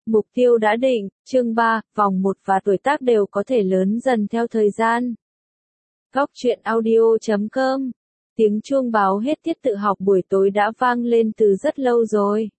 Mục tiêu đã định, chương 3, vòng 1 và tuổi tác đều có thể lớn dần theo thời gian. Góc truyện audio.com. Tiếng chuông báo hết tiết tự học buổi tối đã vang lên từ rất lâu rồi.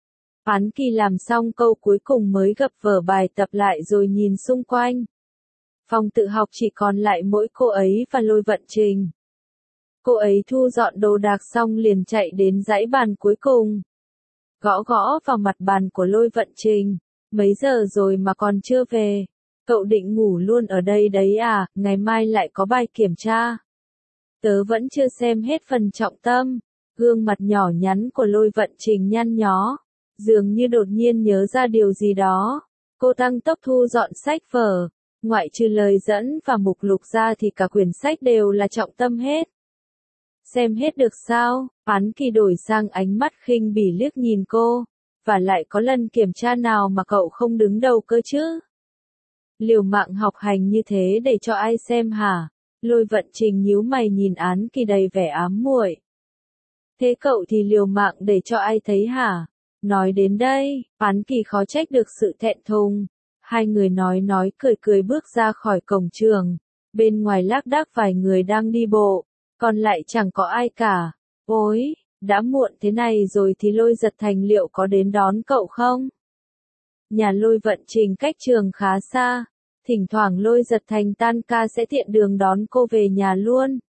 Án Kỳ làm xong câu cuối cùng mới gập vở bài tập lại rồi nhìn xung quanh. Phòng tự học chỉ còn lại mỗi cô ấy và Lôi Vận Trình. Cô ấy thu dọn đồ đạc xong liền chạy đến dãy bàn cuối cùng. Gõ gõ vào mặt bàn của Lôi Vận Trình. Mấy giờ rồi mà còn chưa về? Cậu định ngủ luôn ở đây đấy à, ngày mai lại có bài kiểm tra. Tớ vẫn chưa xem hết phần trọng tâm. Gương mặt nhỏ nhắn của Lôi Vận Trình nhăn nhó. Dường như đột nhiên nhớ ra điều gì đó. Cô tăng tốc thu dọn sách vở. Ngoại trừ lời dẫn và mục lục ra thì cả quyển sách đều là trọng tâm hết. Xem hết được sao? Án Kỳ đổi sang ánh mắt khinh bỉ liếc nhìn cô. Và lại có lần kiểm tra nào mà cậu không đứng đầu cơ chứ? Liều mạng học hành như thế để cho ai xem hả? Lôi Vận Trình nhíu mày nhìn Án Kỳ đầy vẻ ám muội. Thế cậu thì liều mạng để cho ai thấy hả? Nói đến đây, Án Kỳ khó trách được sự thẹn thùng. Hai người nói cười cười bước ra khỏi cổng trường. Bên ngoài lác đác vài người đang đi bộ, còn lại chẳng có ai cả. Ôi, đã muộn thế này rồi thì Lôi Giật Thành liệu có đến đón cậu không? Nhà Lôi Vận Trình cách trường khá xa, thỉnh thoảng Lôi Giật Thành tan ca sẽ tiện đường đón cô về nhà luôn.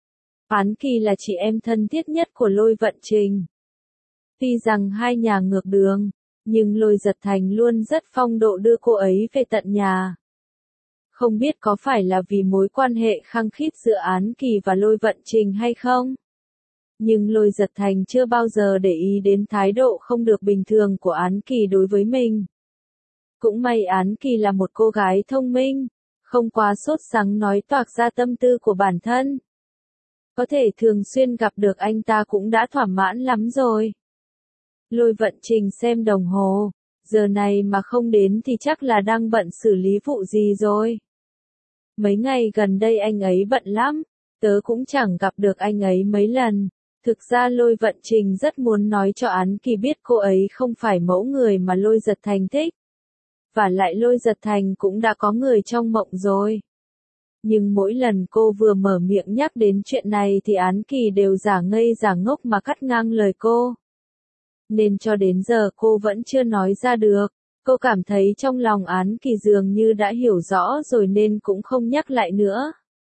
Án Kỳ là chị em thân thiết nhất của Lôi Vận Trình. Tuy rằng hai nhà ngược đường, nhưng Lôi Giật Thành luôn rất phong độ đưa cô ấy về tận nhà. Không biết có phải là vì mối quan hệ khăng khít giữa Án Kỳ và Lôi Vận Trình hay không? Nhưng Lôi Giật Thành chưa bao giờ để ý đến thái độ không được bình thường của Án Kỳ đối với mình. Cũng may Án Kỳ là một cô gái thông minh, không quá sốt sắng nói toạc ra tâm tư của bản thân. Có thể thường xuyên gặp được anh ta cũng đã thỏa mãn lắm rồi. Lôi Vận Trình xem đồng hồ, giờ này mà không đến thì chắc là đang bận xử lý vụ gì rồi. Mấy ngày gần đây anh ấy bận lắm, tớ cũng chẳng gặp được anh ấy mấy lần. Thực ra Lôi Vận Trình rất muốn nói cho Án Kỳ biết cô ấy không phải mẫu người mà Lôi Giật Thành thích. Và lại Lôi Giật Thành cũng đã có người trong mộng rồi. Nhưng mỗi lần cô vừa mở miệng nhắc đến chuyện này thì Án Kỳ đều giả ngây giả ngốc mà cắt ngang lời cô. Nên cho đến giờ cô vẫn chưa nói ra được. Cô cảm thấy trong lòng Án Kỳ dường như đã hiểu rõ rồi nên cũng không nhắc lại nữa.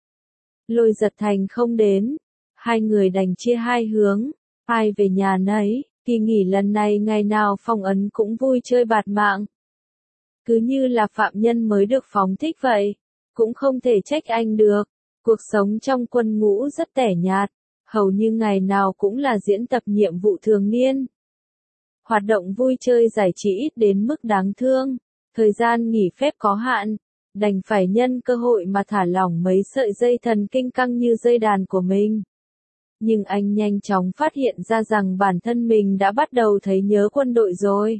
Lôi Giật Thành không đến. Hai người đành chia hai hướng. Ai về nhà nấy. Kỳ nghỉ lần này ngày nào Phong Ấn cũng vui chơi bạt mạng. Cứ như là phạm nhân mới được phóng thích vậy. Cũng không thể trách anh được. Cuộc sống trong quân ngũ rất tẻ nhạt. Hầu như ngày nào cũng là diễn tập nhiệm vụ thường niên. Hoạt động vui chơi giải trí ít đến mức đáng thương. Thời gian nghỉ phép có hạn. Đành phải nhân cơ hội mà thả lỏng mấy sợi dây thần kinh căng như dây đàn của mình. Nhưng anh nhanh chóng phát hiện ra rằng bản thân mình đã bắt đầu thấy nhớ quân đội rồi.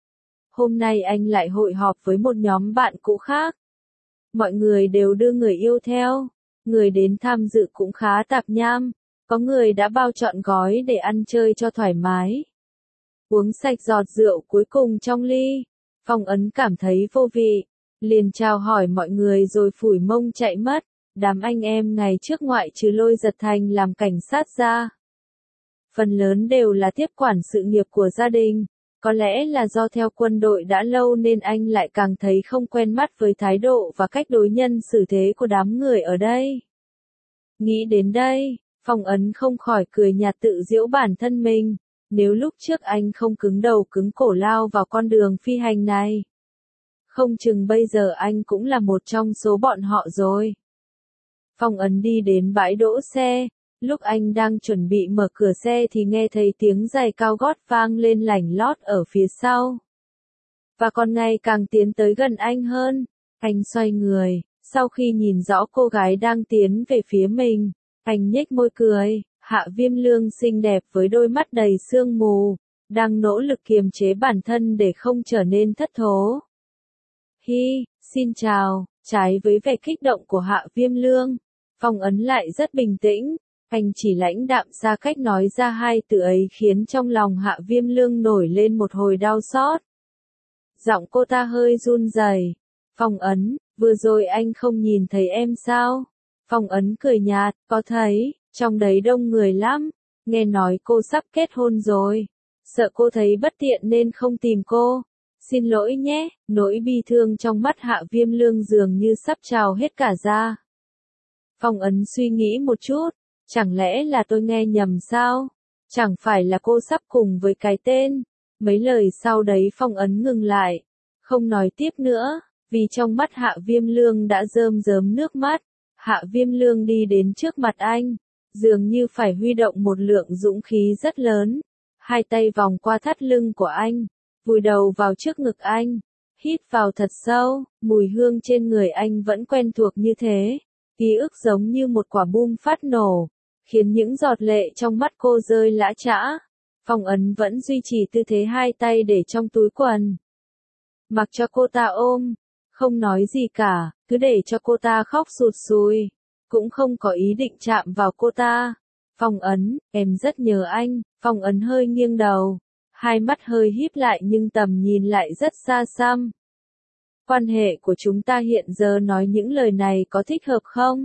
Hôm nay anh lại hội họp với một nhóm bạn cũ khác. Mọi người đều đưa người yêu theo. Người đến tham dự cũng khá tạp nham. Có người đã bao trọn gói để ăn chơi cho thoải mái. Uống sạch giọt rượu cuối cùng trong ly. Phong Ấn cảm thấy vô vị. Liền chào hỏi mọi người rồi phủi mông chạy mất. Đám anh em ngày trước ngoại trừ Lôi Giật Thành làm cảnh sát ra. Phần lớn đều là tiếp quản sự nghiệp của gia đình. Có lẽ là do theo quân đội đã lâu nên anh lại càng thấy không quen mắt với thái độ và cách đối nhân xử thế của đám người ở đây. Nghĩ đến đây, Phong Ấn không khỏi cười nhạt tự giễu bản thân mình. Nếu lúc trước anh không cứng đầu cứng cổ lao vào con đường phi hành này. Không chừng bây giờ anh cũng là một trong số bọn họ rồi. Phong Ấn đi đến bãi đỗ xe. Lúc anh đang chuẩn bị mở cửa xe thì nghe thấy tiếng giày cao gót vang lên lảnh lót ở phía sau. Và còn ngày càng tiến tới gần anh hơn. Anh xoay người, sau khi nhìn rõ cô gái đang tiến về phía mình, anh nhếch môi cười. Hạ Viêm Lương xinh đẹp với đôi mắt đầy sương mù, đang nỗ lực kiềm chế bản thân để không trở nên thất thố. Hi, xin chào, trái với vẻ kích động của Hạ Viêm Lương, Phong Ấn lại rất bình tĩnh, anh chỉ lãnh đạm xa cách nói ra hai từ ấy khiến trong lòng Hạ Viêm Lương nổi lên một hồi đau xót. Giọng cô ta hơi run rẩy. Phong Ấn, vừa rồi anh không nhìn thấy em sao? Phong Ấn cười nhạt, có thấy, trong đấy đông người lắm. Nghe nói cô sắp kết hôn rồi. Sợ cô thấy bất tiện nên không tìm cô. Xin lỗi nhé, nỗi bi thương trong mắt Hạ Viêm Lương dường như sắp trào hết cả ra. Phong Ấn suy nghĩ một chút, chẳng lẽ là tôi nghe nhầm sao? Chẳng phải là cô sắp cùng với cái tên. Mấy lời sau đấy Phong Ấn ngừng lại, không nói tiếp nữa, vì trong mắt Hạ Viêm Lương đã rơm rớm nước mắt. Hạ Viêm Lương đi đến trước mặt anh, dường như phải huy động một lượng dũng khí rất lớn. Hai tay vòng qua thắt lưng của anh, vùi đầu vào trước ngực anh, hít vào thật sâu, mùi hương trên người anh vẫn quen thuộc như thế. Ký ức giống như một quả bom phát nổ, khiến những giọt lệ trong mắt cô rơi lã chã. Phong Ấn vẫn duy trì tư thế hai tay để trong túi quần. Mặc cho cô ta ôm, không nói gì cả, cứ để cho cô ta khóc sụt sùi, cũng không có ý định chạm vào cô ta. Phong Ấn, em rất nhớ anh. Phong Ấn hơi nghiêng đầu, hai mắt hơi híp lại nhưng tầm nhìn lại rất xa xăm. Quan hệ của chúng ta hiện giờ nói những lời này có thích hợp không?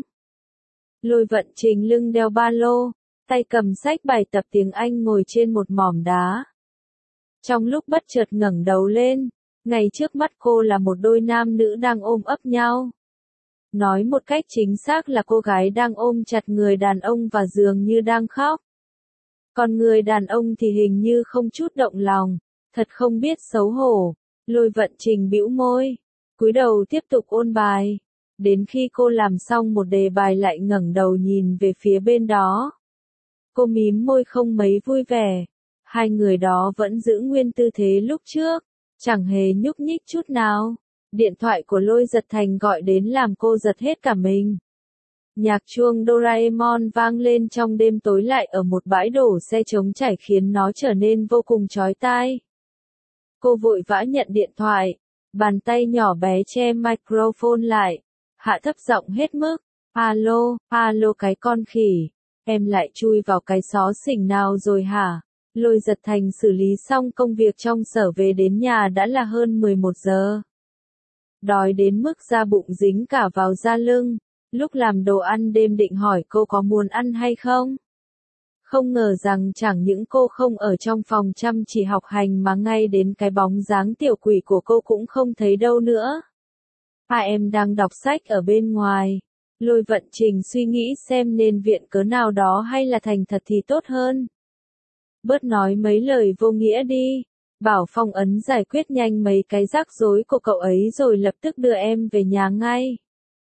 Lôi Vận Trình lưng đeo ba lô, tay cầm sách bài tập tiếng Anh ngồi trên một mỏm đá. Trong lúc bất chợt ngẩng đầu lên, ngay trước mắt cô là một đôi nam nữ đang ôm ấp nhau. Nói một cách chính xác là cô gái đang ôm chặt người đàn ông và dường như đang khóc. Còn người đàn ông thì hình như không chút động lòng, thật không biết xấu hổ. Lôi Vận Trình bĩu môi, cúi đầu tiếp tục ôn bài. Đến khi cô làm xong một đề bài lại ngẩng đầu nhìn về phía bên đó. Cô mím môi không mấy vui vẻ. Hai người đó vẫn giữ nguyên tư thế lúc trước, chẳng hề nhúc nhích chút nào. Điện thoại của Lôi Giật Thành gọi đến làm cô giật hết cả mình. Nhạc chuông Doraemon vang lên trong đêm tối lại ở một bãi đổ xe trống trải khiến nó trở nên vô cùng chói tai. Cô vội vã nhận điện thoại, bàn tay nhỏ bé che microphone lại, hạ thấp giọng hết mức. Alo, alo cái con khỉ, em lại chui vào cái xó xỉnh nào rồi hả? Lôi Giật Thành xử lý xong công việc trong sở về đến nhà đã là hơn 11 giờ. Đói đến mức da bụng dính cả vào da lưng, lúc làm đồ ăn đêm định hỏi cô có muốn ăn hay không. Không ngờ rằng chẳng những cô không ở trong phòng chăm chỉ học hành mà ngay đến cái bóng dáng tiểu quỷ của cô cũng không thấy đâu nữa. Em đang đọc sách ở bên ngoài. Lôi Vận Trình suy nghĩ xem nên viện cớ nào đó hay là thành thật thì tốt hơn. Bớt nói mấy lời vô nghĩa đi. Bảo Phong Ấn giải quyết nhanh mấy cái rắc rối của cậu ấy rồi lập tức đưa em về nhà ngay.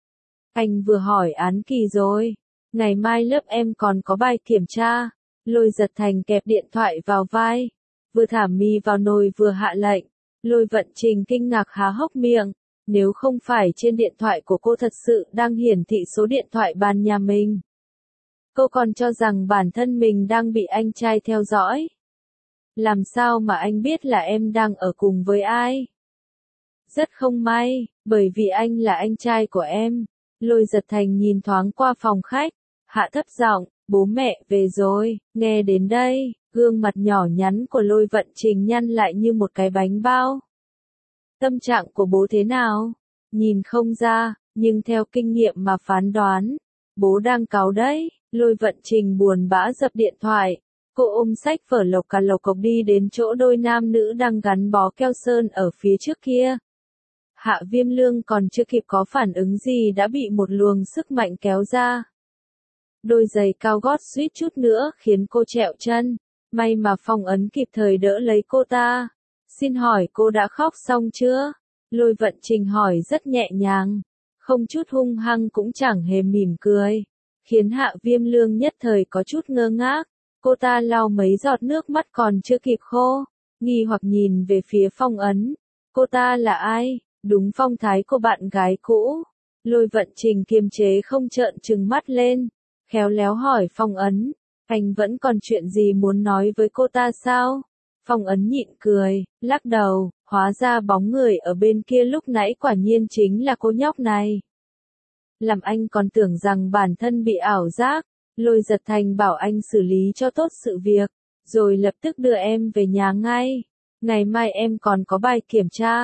Anh vừa hỏi án kỳ rồi. Ngày mai lớp em còn có bài kiểm tra. Lôi Giật Thành kẹp điện thoại vào vai, vừa thả mì vào nồi vừa hạ lệnh. Lôi Vận Trình kinh ngạc há hốc miệng. Nếu không phải trên điện thoại của cô thật sự đang hiển thị số điện thoại bàn nhà mình, cô còn cho rằng bản thân mình đang bị anh trai theo dõi. Làm sao mà anh biết là em đang ở cùng với ai? Rất không may, bởi vì anh là anh trai của em. Lôi Giật Thành nhìn thoáng qua phòng khách, hạ thấp giọng, bố mẹ về rồi. Nghe đến đây, gương mặt nhỏ nhắn của Lôi Vận Trình nhăn lại như một cái bánh bao. Tâm trạng của bố thế nào? Nhìn không ra, nhưng theo kinh nghiệm mà phán đoán, bố đang cáu đấy. Lôi Vận Trình buồn bã dập điện thoại. Cô ôm sách vở lộc cà lộc cộc đi đến chỗ đôi nam nữ đang gắn bó keo sơn ở phía trước kia. Hạ Viêm Lương còn chưa kịp có phản ứng gì đã bị một luồng sức mạnh kéo ra. Đôi giày cao gót suýt chút nữa khiến cô trẹo chân. May mà Phong Ấn kịp thời đỡ lấy cô ta. Xin hỏi cô đã khóc xong chưa? Lôi Vận Trình hỏi rất nhẹ nhàng, không chút hung hăng cũng chẳng hề mỉm cười, khiến Hạ Viêm Lương nhất thời có chút ngơ ngác. Cô ta lau mấy giọt nước mắt còn chưa kịp khô, nghi hoặc nhìn về phía Phong Ấn. Cô ta là ai? Đúng phong thái của bạn gái cũ. Lôi Vận Trình kiềm chế không trợn trừng mắt lên, khéo léo hỏi Phong Ấn, anh vẫn còn chuyện gì muốn nói với cô ta sao? Phong Ấn nhịn cười, lắc đầu, hóa ra bóng người ở bên kia lúc nãy quả nhiên chính là cô nhóc này. Làm anh còn tưởng rằng bản thân bị ảo giác. Lôi Giật Thành bảo anh xử lý cho tốt sự việc, rồi lập tức đưa em về nhà ngay. Ngày mai em còn có bài kiểm tra.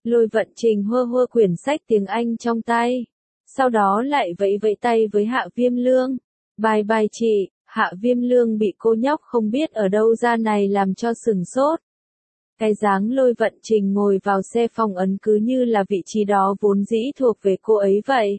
Lôi Vận Trình hơ hơ quyển sách tiếng Anh trong tay. Sau đó lại vẫy vẫy tay với Hạ Viêm Lương. Bye bye chị. Hạ Viêm Lương bị cô nhóc không biết ở đâu ra này làm cho sửng sốt. Cái dáng Lôi Vận Trình ngồi vào xe Phong Ấn cứ như là vị trí đó vốn dĩ thuộc về cô ấy vậy.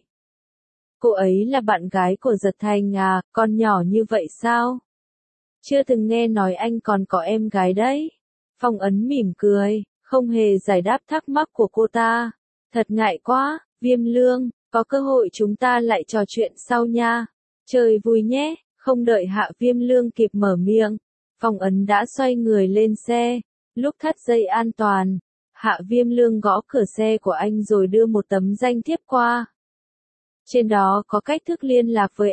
Cô ấy là bạn gái của Giật Thành à, con nhỏ như vậy sao? Chưa từng nghe nói anh còn có em gái đấy. Phong Ấn mỉm cười, không hề giải đáp thắc mắc của cô ta. Thật ngại quá, Viêm Lương, có cơ hội chúng ta lại trò chuyện sau nha. Chơi vui nhé, không đợi Hạ Viêm Lương kịp mở miệng. Phong Ấn đã xoay người lên xe. Lúc thắt dây an toàn, Hạ Viêm Lương gõ cửa xe của anh rồi đưa một tấm danh thiếp qua. Trên đó có cách thức liên lạc với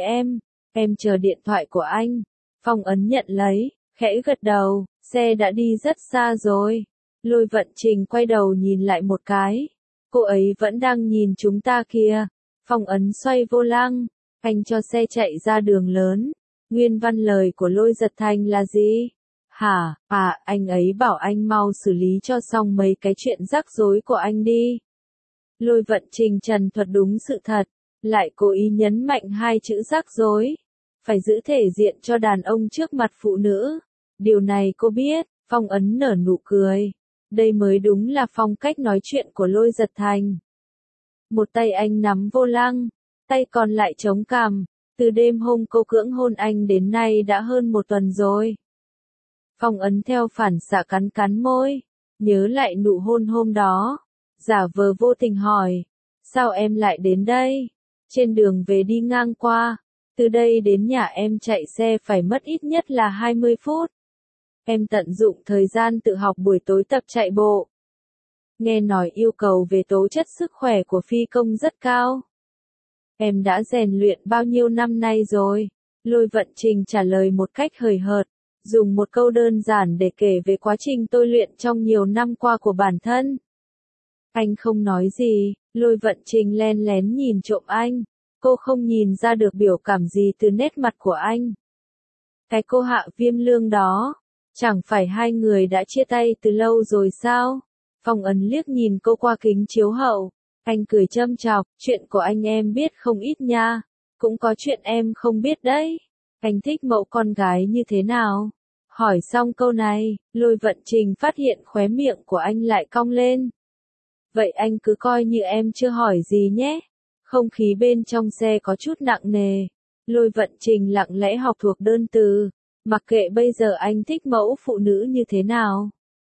em chờ điện thoại của anh. Phong Ấn nhận lấy, khẽ gật đầu, xe đã đi rất xa rồi. Lôi Vận Trình quay đầu nhìn lại một cái. Cô ấy vẫn đang nhìn chúng ta kìa. Phong Ấn xoay vô lăng, anh cho xe chạy ra đường lớn. Nguyên văn lời của Lôi Giật Thành là gì? Hả, anh ấy bảo anh mau xử lý cho xong mấy cái chuyện rắc rối của anh đi. Lôi Vận Trình trần thuật đúng sự thật, lại cố ý nhấn mạnh hai chữ rắc rối. Phải giữ thể diện cho đàn ông trước mặt phụ nữ. Điều này cô biết. Phong Ấn nở nụ cười. Đây mới đúng là phong cách nói chuyện của Lôi Giật Thành. Một tay anh nắm vô lăng, tay còn lại chống cằm. Từ đêm hôm cô cưỡng hôn anh đến nay đã hơn một tuần rồi. Phong Ấn theo phản xạ cắn cắn môi, nhớ lại nụ hôn hôm đó, giả vờ vô tình hỏi, sao em lại đến đây? Trên đường về đi ngang qua, từ đây đến nhà em chạy xe phải mất ít nhất là 20 phút. Em tận dụng thời gian tự học buổi tối tập chạy bộ. Nghe nói yêu cầu về tố chất sức khỏe của phi công rất cao. Em đã rèn luyện bao nhiêu năm nay rồi? Lôi Vận Trình trả lời một cách hời hợt, dùng một câu đơn giản để kể về quá trình tôi luyện trong nhiều năm qua của bản thân. Anh không nói gì, Lôi Vận Trình len lén nhìn trộm anh. Cô không nhìn ra được biểu cảm gì từ nét mặt của anh. Cái cô Hạ Viêm Lương đó, chẳng phải hai người đã chia tay từ lâu rồi sao? Phong Ấn liếc nhìn cô qua kính chiếu hậu. Anh cười châm chọc, chuyện của anh em biết không ít nha. Cũng có chuyện em không biết đấy. Anh thích mẫu con gái như thế nào? Hỏi xong câu này, Lôi Vận Trình phát hiện khóe miệng của anh lại cong lên. Vậy anh cứ coi như em chưa hỏi gì nhé. Không khí bên trong xe có chút nặng nề. Lôi Vận Trình lặng lẽ học thuộc đơn từ. Mặc kệ bây giờ anh thích mẫu phụ nữ như thế nào.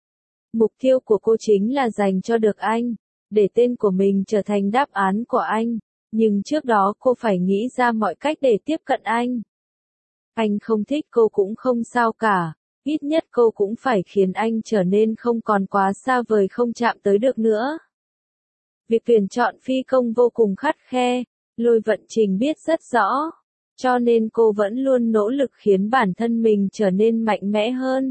Mục tiêu của cô chính là dành cho được anh. Để tên của mình trở thành đáp án của anh. Nhưng trước đó cô phải nghĩ ra mọi cách để tiếp cận anh. Anh không thích cô cũng không sao cả. Ít nhất cô cũng phải khiến anh trở nên không còn quá xa vời không chạm tới được nữa. Việc tuyển chọn phi công vô cùng khắt khe. Lôi Vận Trình biết rất rõ. Cho nên cô vẫn luôn nỗ lực khiến bản thân mình trở nên mạnh mẽ hơn.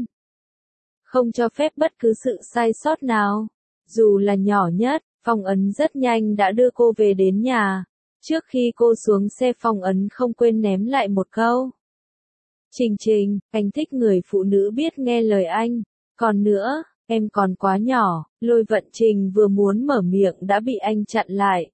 Không cho phép bất cứ sự sai sót nào. Dù là nhỏ nhất, Phong Ấn rất nhanh đã đưa cô về đến nhà. Trước khi cô xuống xe Phong Ấn không quên ném lại một câu. Trình Trình, anh thích người phụ nữ biết nghe lời anh. Còn nữa, em còn quá nhỏ. Lôi Vận Trình vừa muốn mở miệng đã bị anh chặn lại.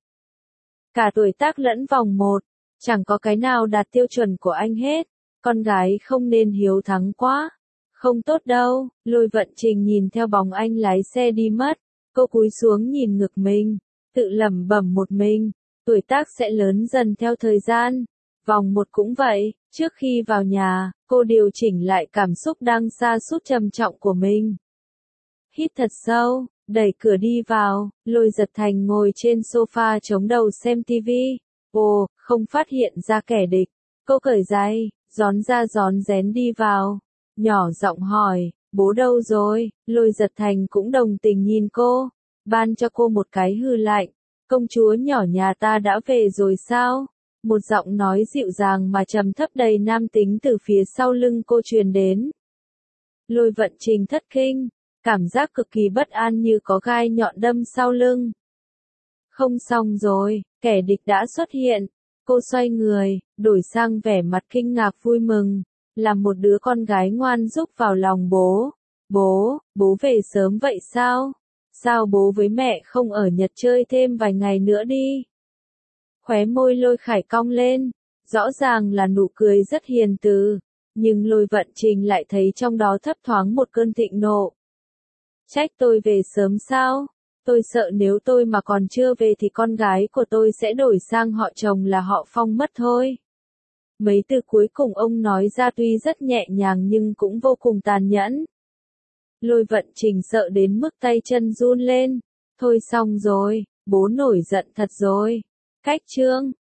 Cả tuổi tác lẫn vòng một, chẳng có cái nào đạt tiêu chuẩn của anh hết. Con gái không nên hiếu thắng quá. Không tốt đâu. Lôi Vận Trình nhìn theo bóng anh lái xe đi mất. Cô cúi xuống nhìn ngực mình, tự lẩm bẩm một mình. Tuổi tác sẽ lớn dần theo thời gian. Vòng một cũng vậy. Trước khi vào nhà, cô điều chỉnh lại cảm xúc đang sa sút trầm trọng của mình. Hít thật sâu, đẩy cửa đi vào, Lôi Giật Thành ngồi trên sofa chống đầu xem tivi. Ồ, không phát hiện ra kẻ địch. Cô cởi giày, rón ra rón rén đi vào. Nhỏ giọng hỏi, bố đâu rồi? Lôi Giật Thành cũng đồng tình nhìn cô, ban cho cô một cái hư lạnh. Công chúa nhỏ nhà ta đã về rồi sao? Một giọng nói dịu dàng mà trầm thấp đầy nam tính từ phía sau lưng cô truyền đến. Lôi Vận Trình thất kinh, cảm giác cực kỳ bất an như có gai nhọn đâm sau lưng. Không xong rồi, kẻ địch đã xuất hiện. Cô xoay người, đổi sang vẻ mặt kinh ngạc vui mừng, là một đứa con gái ngoan giúp vào lòng bố. Bố về sớm vậy sao? Sao bố với mẹ không ở Nhật chơi thêm vài ngày nữa đi? Khóe môi Lôi Khải cong lên, rõ ràng là nụ cười rất hiền từ, nhưng Lôi Vận Trình lại thấy trong đó thấp thoáng một cơn thịnh nộ. Trách tôi về sớm sao? Tôi sợ nếu tôi mà còn chưa về thì con gái của tôi sẽ đổi sang họ chồng là họ Phong mất thôi. Mấy từ cuối cùng ông nói ra tuy rất nhẹ nhàng nhưng cũng vô cùng tàn nhẫn. Lôi Vận Trình sợ đến mức tay chân run lên. Thôi xong rồi, bố nổi giận thật rồi. Cách chương